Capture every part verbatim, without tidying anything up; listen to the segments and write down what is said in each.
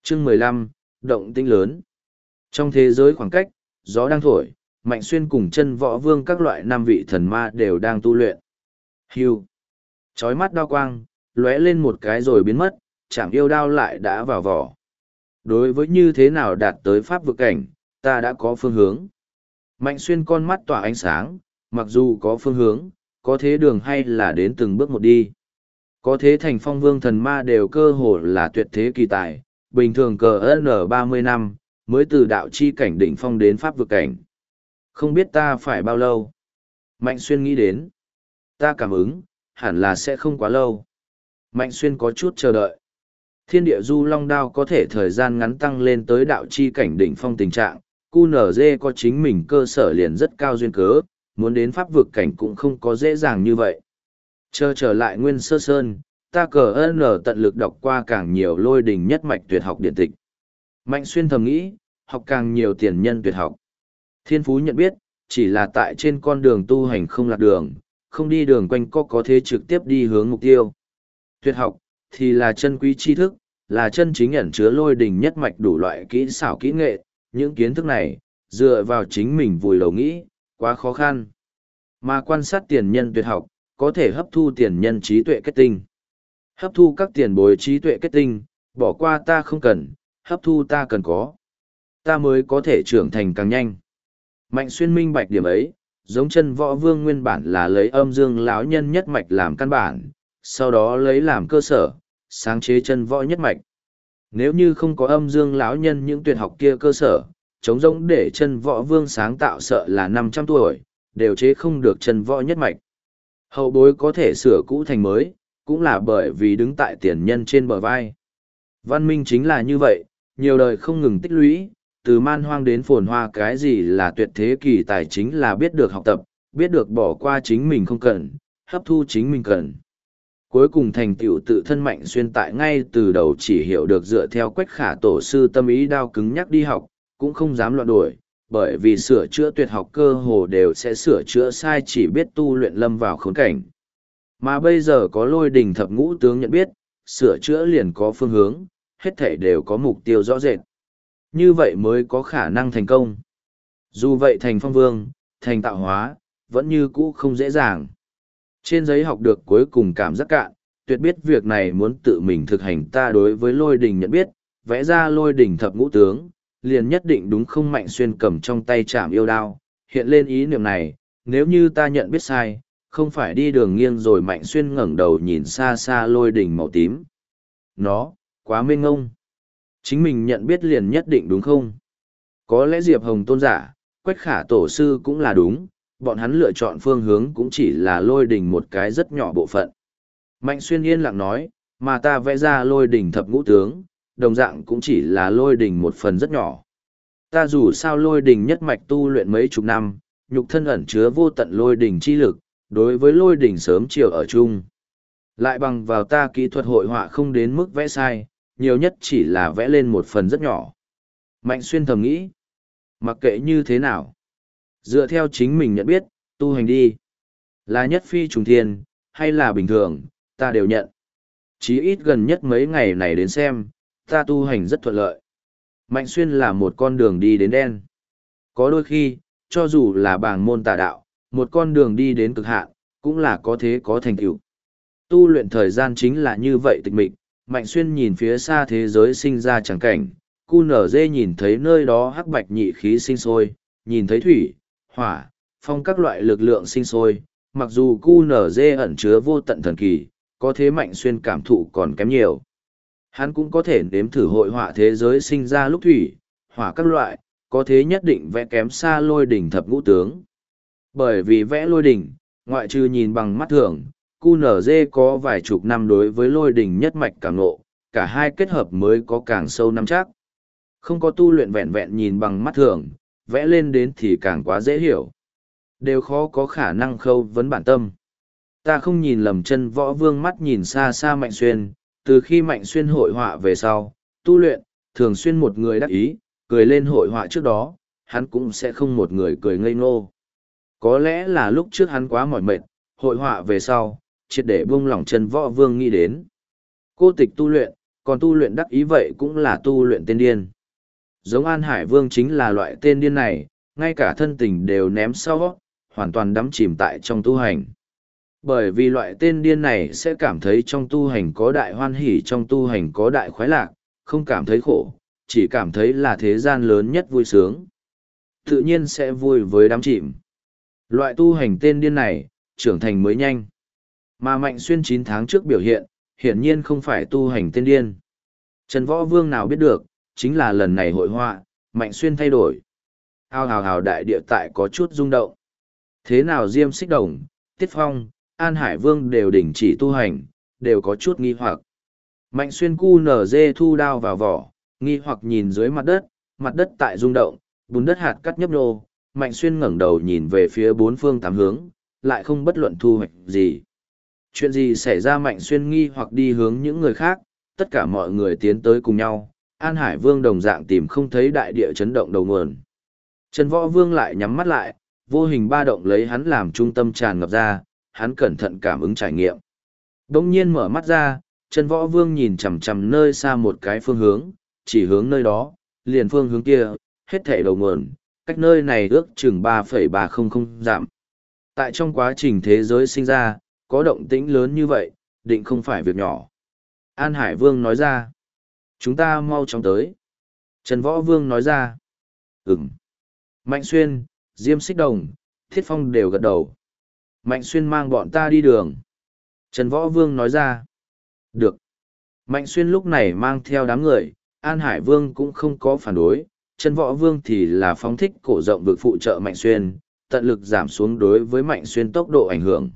Chương mười lăm, động tĩnh lớn. Trong thế giới khoảng cách, gió đang thổi, Mạnh Xuyên cùng chân võ vương các loại năm vị thần ma đều đang tu luyện. Hưu. Chói mắt đao quang, lóe lên một cái rồi biến mất, chạm yêu đao lại đã vào vỏ. Đối với như thế nào đạt tới pháp vực cảnh, ta đã có phương hướng. Mạnh Xuyên con mắt tỏa ánh sáng, mặc dù có phương hướng, có thế đường hay là đến từng bước một đi. Có thế thành phong vương thần ma đều cơ hồ là tuyệt thế kỳ tài, bình thường cờ N ba mươi năm, mới từ đạo chi cảnh đỉnh phong đến pháp vực cảnh. Không biết ta phải bao lâu? Mạnh Xuyên nghĩ đến. Ta cảm ứng, hẳn là sẽ không quá lâu. Mạnh Xuyên có chút chờ đợi. Thiên địa du long đao có thể thời gian ngắn tăng lên tới đạo chi cảnh đỉnh phong tình trạng, Q N Z có chính mình cơ sở liền rất cao duyên cớ, muốn đến pháp vực cảnh cũng không có dễ dàng như vậy. Chờ trở lại Nguyên Sơ Sơn, ta cờ N tận lực đọc qua càng nhiều lôi đình nhất mạch tuyệt học điện tịch. Mạnh Xuyên thầm nghĩ, học càng nhiều tiền nhân tuyệt học. Thiên phú nhận biết, chỉ là tại trên con đường tu hành không lạc đường, không đi đường quanh co có thể trực tiếp đi hướng mục tiêu. Tuyệt học, thì là chân quý tri thức, là chân chính ẩn chứa lôi đình nhất mạch đủ loại kỹ xảo kỹ nghệ, những kiến thức này, dựa vào chính mình vùi đầu nghĩ, quá khó khăn. Mà quan sát tiền nhân tuyệt học, có thể hấp thu tiền nhân trí tuệ kết tinh. Hấp thu các tiền bối trí tuệ kết tinh, bỏ qua ta không cần, hấp thu ta cần có. Ta mới có thể trưởng thành càng nhanh. Mạnh Xuyên minh bạch điểm ấy, giống chân võ vương nguyên bản là lấy âm dương lão nhân nhất mạch làm căn bản, sau đó lấy làm cơ sở, sáng chế chân võ nhất mạch. Nếu như không có âm dương lão nhân những tuyệt học kia cơ sở, chống rỗng để chân võ vương sáng tạo sợ là năm trăm tuổi, đều chế không được chân võ nhất mạch. Hậu bối có thể sửa cũ thành mới, cũng là bởi vì đứng tại tiền nhân trên bờ vai. Văn minh chính là như vậy, nhiều đời không ngừng tích lũy, từ man hoang đến phồn hoa cái gì là tuyệt thế kỳ tài chính là biết được học tập, biết được bỏ qua chính mình không cần, hấp thu chính mình cần. Cuối cùng thành tựu tự thân Mạnh Xuyên tại ngay từ đầu chỉ hiểu được dựa theo Quách Khả tổ sư tâm ý đao cứng nhắc đi học, cũng không dám loạn đổi, bởi vì sửa chữa tuyệt học cơ hồ đều sẽ sửa chữa sai chỉ biết tu luyện lâm vào khốn cảnh. Mà bây giờ có lôi đình thập ngũ tướng nhận biết, sửa chữa liền có phương hướng, hết thảy đều có mục tiêu rõ rệt. Như vậy mới có khả năng thành công. Dù vậy thành phong vương, thành tạo hóa, vẫn như cũ không dễ dàng. Trên giấy học được cuối cùng cảm giác cạn, tuyệt biết việc này muốn tự mình thực hành ta đối với lôi đình nhận biết, vẽ ra lôi đình thập ngũ tướng, liền nhất định đúng không Mạnh Xuyên cầm trong tay chạm yêu đao, hiện lên ý niệm này, nếu như ta nhận biết sai, không phải đi đường nghiêng rồi. Mạnh Xuyên ngẩng đầu nhìn xa xa lôi đình màu tím. Nó, quá mênh ngông. Chính mình nhận biết liền nhất định đúng không? Có lẽ Diệp Hồng tôn giả, Quách Khả tổ sư cũng là đúng, bọn hắn lựa chọn phương hướng cũng chỉ là lôi đỉnh một cái rất nhỏ bộ phận. Mạnh Xuyên yên lặng nói, mà ta vẽ ra lôi đỉnh thập ngũ tướng, đồng dạng cũng chỉ là lôi đỉnh một phần rất nhỏ. Ta dù sao lôi đỉnh nhất mạch tu luyện mấy chục năm, nhục thân ẩn chứa vô tận lôi đỉnh chi lực, đối với lôi đỉnh sớm chiều ở chung. Lại bằng vào ta kỹ thuật hội họa không đến mức vẽ sai, nhiều nhất chỉ là vẽ lên một phần rất nhỏ. Mạnh Xuyên thầm nghĩ, mặc kệ như thế nào, dựa theo chính mình nhận biết, tu hành đi. Là nhất phi trùng thiên, hay là bình thường, ta đều nhận. Chí ít gần nhất mấy ngày này đến xem, ta tu hành rất thuận lợi. Mạnh Xuyên là một con đường đi đến đen. Có đôi khi, cho dù là bảng môn tà đạo, một con đường đi đến cực hạn, cũng là có thế có thành tựu. Tu luyện thời gian chính là như vậy tịch mịch. Mạnh Xuyên nhìn phía xa thế giới sinh ra trắng cảnh, Q N Z nhìn thấy nơi đó hắc bạch nhị khí sinh sôi, nhìn thấy thủy, hỏa, phong các loại lực lượng sinh sôi, mặc dù Q N Z ẩn chứa vô tận thần kỳ, có thế Mạnh Xuyên cảm thụ còn kém nhiều. Hắn cũng có thể nếm thử hội họa thế giới sinh ra lúc thủy, hỏa các loại, có thế nhất định vẽ kém xa lôi đỉnh thập ngũ tướng. Bởi vì vẽ lôi đỉnh, ngoại trừ nhìn bằng mắt thường, Q N Z có vài chục năm đối với lôi đình nhất mạch cảm ngộ, cả hai kết hợp mới có càng sâu năm chắc. Không có tu luyện vẹn vẹn nhìn bằng mắt thường, vẽ lên đến thì càng quá dễ hiểu. Đều khó có khả năng khâu vấn bản tâm. Ta không nhìn lầm chân võ vương mắt nhìn xa xa Mạnh Xuyên, từ khi Mạnh Xuyên hội họa về sau, tu luyện, thường xuyên một người đắc ý, cười lên hội họa trước đó, hắn cũng sẽ không một người cười ngây ngô. Có lẽ là lúc trước hắn quá mỏi mệt, hội họa về sau, triệt để buông lỏng chân võ vương nghĩ đến. Cô tịch tu luyện, còn tu luyện đắc ý vậy cũng là tu luyện tên điên. Giống An Hải Vương chính là loại tên điên này, ngay cả thân tình đều ném sau, hoàn toàn đắm chìm tại trong tu hành. Bởi vì loại tên điên này sẽ cảm thấy trong tu hành có đại hoan hỉ, trong tu hành có đại khoái lạc, không cảm thấy khổ, chỉ cảm thấy là thế gian lớn nhất vui sướng. Tự nhiên sẽ vui với đám chìm. Loại tu hành tên điên này, trưởng thành mới nhanh. Mà Mạnh Xuyên chín tháng trước biểu hiện, hiển nhiên không phải tu hành tên điên. Trần Võ Vương nào biết được, chính là lần này hội họa, Mạnh Xuyên thay đổi. Ao hào hào đại địa tại có chút rung động. Thế nào Diêm Xích Đồng, Tiết Phong, An Hải Vương đều đình chỉ tu hành, đều có chút nghi hoặc. Mạnh Xuyên cu nở dê thu đao vào vỏ, nghi hoặc nhìn dưới mặt đất, mặt đất tại rung động, bùn đất hạt cắt nhấp nhô. Mạnh Xuyên ngẩng đầu nhìn về phía bốn phương tám hướng, lại không bất luận thu hoạch gì. Chuyện gì xảy ra? Mạnh Xuyên nghi hoặc đi hướng những người khác, tất cả mọi người tiến tới cùng nhau. An Hải Vương đồng dạng tìm không thấy đại địa chấn động đầu nguồn. Trần Võ Vương lại nhắm mắt lại, vô hình ba động lấy hắn làm trung tâm tràn ngập ra, hắn cẩn thận cảm ứng trải nghiệm. Đông nhiên mở mắt ra, Trần Võ Vương nhìn chằm chằm nơi xa một cái phương hướng, chỉ hướng nơi đó, liền phương hướng kia, hết thảy đầu nguồn, cách nơi này ước chừng ba phẩy ba không không dặm. Tại trong quá trình thế giới sinh ra, có động tĩnh lớn như vậy, định không phải việc nhỏ. An Hải Vương nói ra, chúng ta mau chóng tới. Trần Võ Vương nói ra, ừm. Mạnh Xuyên, Diêm Xích Đồng, Thiết Phong đều gật đầu. Mạnh Xuyên mang bọn ta đi đường. Trần Võ Vương nói ra, được. Mạnh Xuyên lúc này mang theo đám người, An Hải Vương cũng không có phản đối, Trần Võ Vương thì là phóng thích cổ rộng vực phụ trợ Mạnh Xuyên, tận lực giảm xuống đối với Mạnh Xuyên tốc độ ảnh hưởng.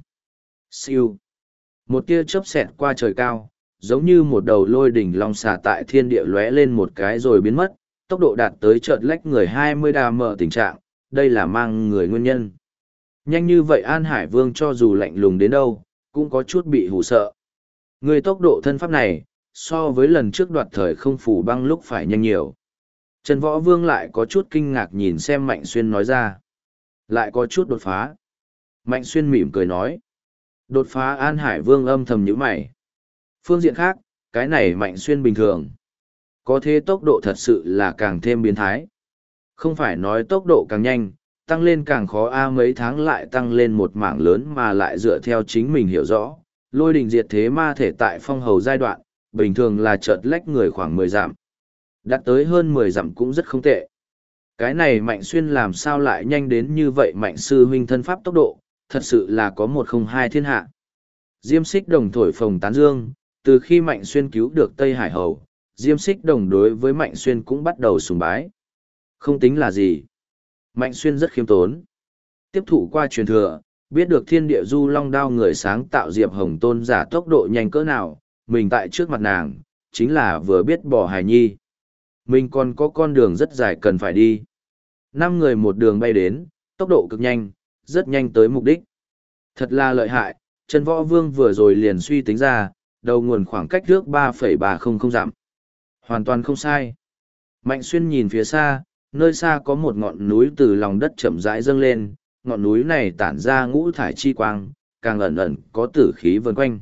Siêu. Một tia chớp xẹt qua trời cao, giống như một đầu lôi đỉnh long xà tại thiên địa lóe lên một cái rồi biến mất, tốc độ đạt tới chợt lách người hai mươi đà mở tình trạng, đây là mang người nguyên nhân. Nhanh như vậy An Hải Vương cho dù lạnh lùng đến đâu, cũng có chút bị hù sợ. Người tốc độ thân pháp này, so với lần trước đoạt thời không phủ băng lúc phải nhanh nhiều. Trần Võ Vương lại có chút kinh ngạc nhìn xem Mạnh Xuyên nói ra. Lại có chút đột phá. Mạnh Xuyên mỉm cười nói. Đột phá? An Hải Vương âm thầm nhíu mày. Phương diện khác, cái này Mạnh Xuyên bình thường. Có thế tốc độ thật sự là càng thêm biến thái. Không phải nói tốc độ càng nhanh, tăng lên càng khó a mấy tháng lại tăng lên một mảng lớn mà lại dựa theo chính mình hiểu rõ. Lôi đình diệt thế ma thể tại phong hầu giai đoạn, bình thường là chợt lách người khoảng mười dặm. Đạt tới hơn mười dặm cũng rất không tệ. Cái này Mạnh Xuyên làm sao lại nhanh đến như vậy? Mạnh sư huynh thân pháp tốc độ, thật sự là có một không hai thiên hạ. Diêm Xích Đồng thổi phồng tán dương, từ khi Mạnh Xuyên cứu được Tây Hải Hầu, Diêm Xích Đồng đối với Mạnh Xuyên cũng bắt đầu sùng bái. Không tính là gì. Mạnh Xuyên rất khiêm tốn. Tiếp thụ qua truyền thừa, biết được thiên địa du long đao người sáng tạo Diệp Hồng Tôn giả tốc độ nhanh cỡ nào, mình tại trước mặt nàng, chính là vừa biết bỏ hài nhi. Mình còn có con đường rất dài cần phải đi. Năm người một đường bay đến, tốc độ cực nhanh, rất nhanh tới mục đích. Thật là lợi hại, Trần Võ Vương vừa rồi liền suy tính ra, đầu nguồn khoảng cách trước ba phẩy ba không không dặm. Hoàn toàn không sai. Mạnh Xuyên nhìn phía xa, nơi xa có một ngọn núi từ lòng đất chậm rãi dâng lên, ngọn núi này tản ra ngũ thải chi quang, càng ẩn ẩn có tử khí vần quanh.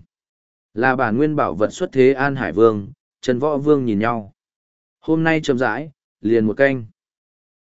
Là bản nguyên bảo vật xuất thế. An Hải Vương, Trần Võ Vương nhìn nhau. Hôm nay chậm rãi, liền một canh.